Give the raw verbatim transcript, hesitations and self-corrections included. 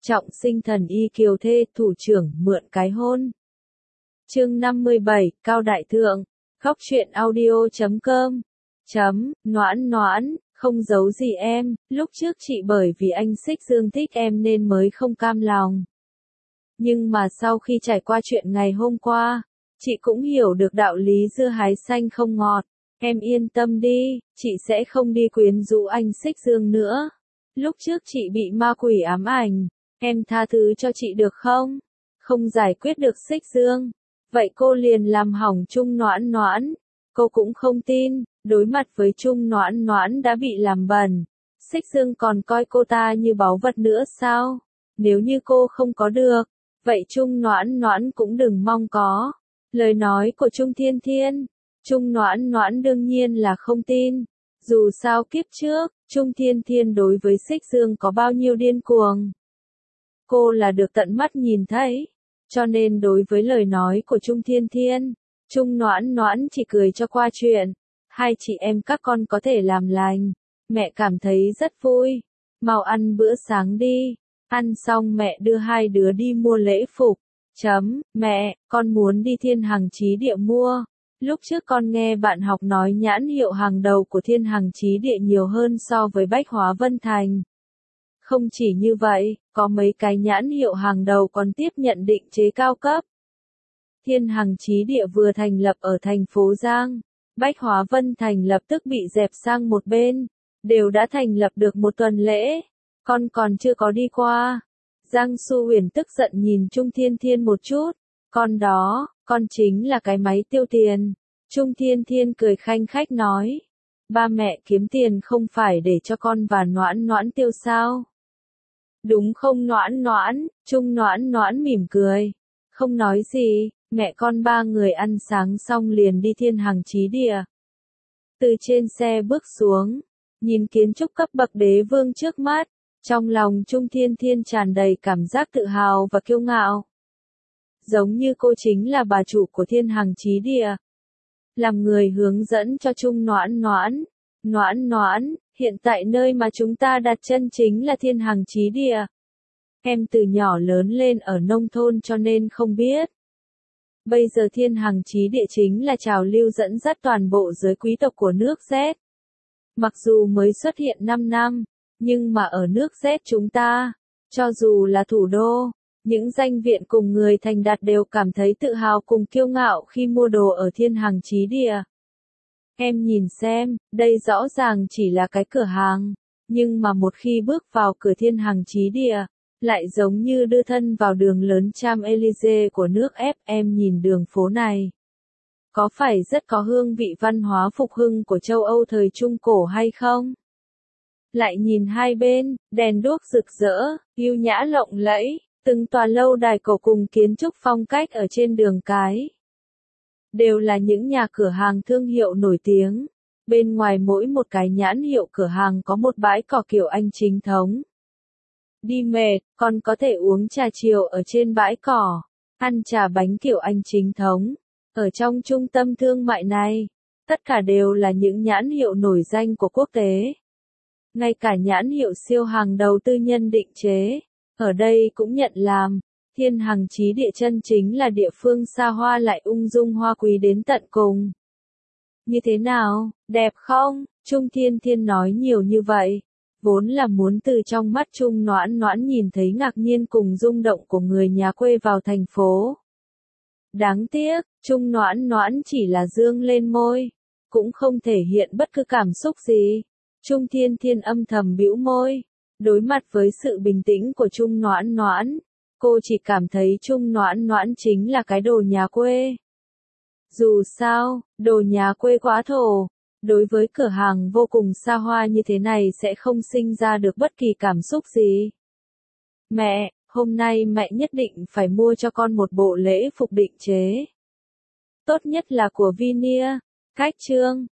Trọng sinh thần y kiều thê, thủ trưởng mượn cái hôn. Chương năm mươi bảy, Cao Đại Thượng. Khóc chuyện audio chấm com. Chấm, noãn noãn, không giấu gì em, lúc trước chị bởi vì anh Xích Dương thích em nên mới không cam lòng. Nhưng mà sau khi trải qua chuyện ngày hôm qua, chị cũng hiểu được đạo lý dưa hái xanh không ngọt. Em yên tâm đi, chị sẽ không đi quyến rũ anh Xích Dương nữa. Lúc trước chị bị ma quỷ ám ảnh, em tha thứ cho chị được không? Không giải quyết được Xích Dương, vậy cô liền làm hỏng Trung Noãn Noãn. Cô cũng không tin, đối mặt với Trung Noãn Noãn đã bị làm bẩn, Xích Dương còn coi cô ta như báu vật nữa sao? Nếu như cô không có được, vậy Trung Noãn Noãn cũng đừng mong có. Lời nói của Trung Thiên Thiên, Trung Noãn Noãn đương nhiên là không tin. Dù sao kiếp trước, Trung Thiên Thiên đối với Xích Dương có bao nhiêu điên cuồng, cô là được tận mắt nhìn thấy. Cho nên đối với lời nói của Trung Thiên Thiên, Trung Noãn Noãn chỉ cười cho qua chuyện. Hai chị em các con có thể làm lành, mẹ cảm thấy rất vui. Mau ăn bữa sáng đi. Ăn xong mẹ đưa hai đứa đi mua lễ phục. Chấm, mẹ, con muốn đi Thiên Hằng Chí Địa mua. Lúc trước con nghe bạn học nói nhãn hiệu hàng đầu của Thiên Hằng Chí Địa nhiều hơn so với Bách Hóa Vân Thành. Không chỉ như vậy, có mấy cái nhãn hiệu hàng đầu còn tiếp nhận định chế cao cấp. Thiên Hằng Chí Địa vừa thành lập ở thành phố Giang, Bách Hóa Vân Thành lập tức bị dẹp sang một bên, đều đã thành lập được một tuần lễ, con còn chưa có đi qua. Giang Xu Huyền tức giận nhìn Trung Thiên Thiên một chút, con đó, con chính là cái máy tiêu tiền. Trung Thiên Thiên cười khanh khách nói, ba mẹ kiếm tiền không phải để cho con và Noãn Noãn tiêu sao? Đúng không Noãn Noãn? Trung Noãn Noãn mỉm cười, không nói gì, mẹ con ba người ăn sáng xong liền đi Thiên Hằng Chí Địa. Từ trên xe bước xuống, nhìn kiến trúc cấp bậc đế vương trước mắt, trong lòng Trung Thiên Thiên tràn đầy cảm giác tự hào và kiêu ngạo. Giống như cô chính là bà chủ của Thiên Hằng Chí Địa. Làm người hướng dẫn cho Trung Noãn Noãn. Noãn Noãn, hiện tại nơi mà chúng ta đặt chân chính là Thiên Hằng Chí Địa. Em từ nhỏ lớn lên ở nông thôn cho nên không biết. Bây giờ Thiên Hằng Chí Địa chính là trào lưu dẫn dắt toàn bộ giới quý tộc của nước Z. Mặc dù mới xuất hiện năm năm, nhưng mà ở nước Z chúng ta, cho dù là thủ đô, những danh viện cùng người thành đạt đều cảm thấy tự hào cùng kiêu ngạo khi mua đồ ở Thiên Hằng Chí Địa. Em nhìn xem, đây rõ ràng chỉ là cái cửa hàng, nhưng mà một khi bước vào cửa Thiên Hằng Chí Địa, lại giống như đưa thân vào đường lớn Champs-Élysées của nước F. Em nhìn đường phố này, có phải rất có hương vị văn hóa phục hưng của châu Âu thời Trung Cổ hay không? Lại nhìn hai bên, đèn đuốc rực rỡ, yêu nhã lộng lẫy, từng tòa lâu đài cổ cùng kiến trúc phong cách ở trên đường cái. Đều là những nhà cửa hàng thương hiệu nổi tiếng. Bên ngoài mỗi một cái nhãn hiệu cửa hàng có một bãi cỏ kiểu Anh chính thống. Đi mệt, còn có thể uống trà chiều ở trên bãi cỏ, ăn trà bánh kiểu Anh chính thống. Ở trong trung tâm thương mại này, tất cả đều là những nhãn hiệu nổi danh của quốc tế. Ngay cả nhãn hiệu siêu hàng đầu tư nhân định chế, ở đây cũng nhận làm. Thiên Hằng Chí Địa chân chính là địa phương xa hoa lại ung dung hoa quý đến tận cùng. Như thế nào, đẹp không? Trung Thiên Thiên nói nhiều như vậy, vốn là muốn từ trong mắt Trung Noãn Noãn nhìn thấy ngạc nhiên cùng rung động của người nhà quê vào thành phố. Đáng tiếc, Trung Noãn Noãn chỉ là dương lên môi, cũng không thể hiện bất cứ cảm xúc gì. Trung Thiên Thiên âm thầm bĩu môi, đối mặt với sự bình tĩnh của Trung Noãn Noãn, cô chỉ cảm thấy Trung Noãn Noãn chính là cái đồ nhà quê. Dù sao, đồ nhà quê quá thổ, đối với cửa hàng vô cùng xa hoa như thế này sẽ không sinh ra được bất kỳ cảm xúc gì. Mẹ, hôm nay mẹ nhất định phải mua cho con một bộ lễ phục định chế. Tốt nhất là của Vinia. Cách chương,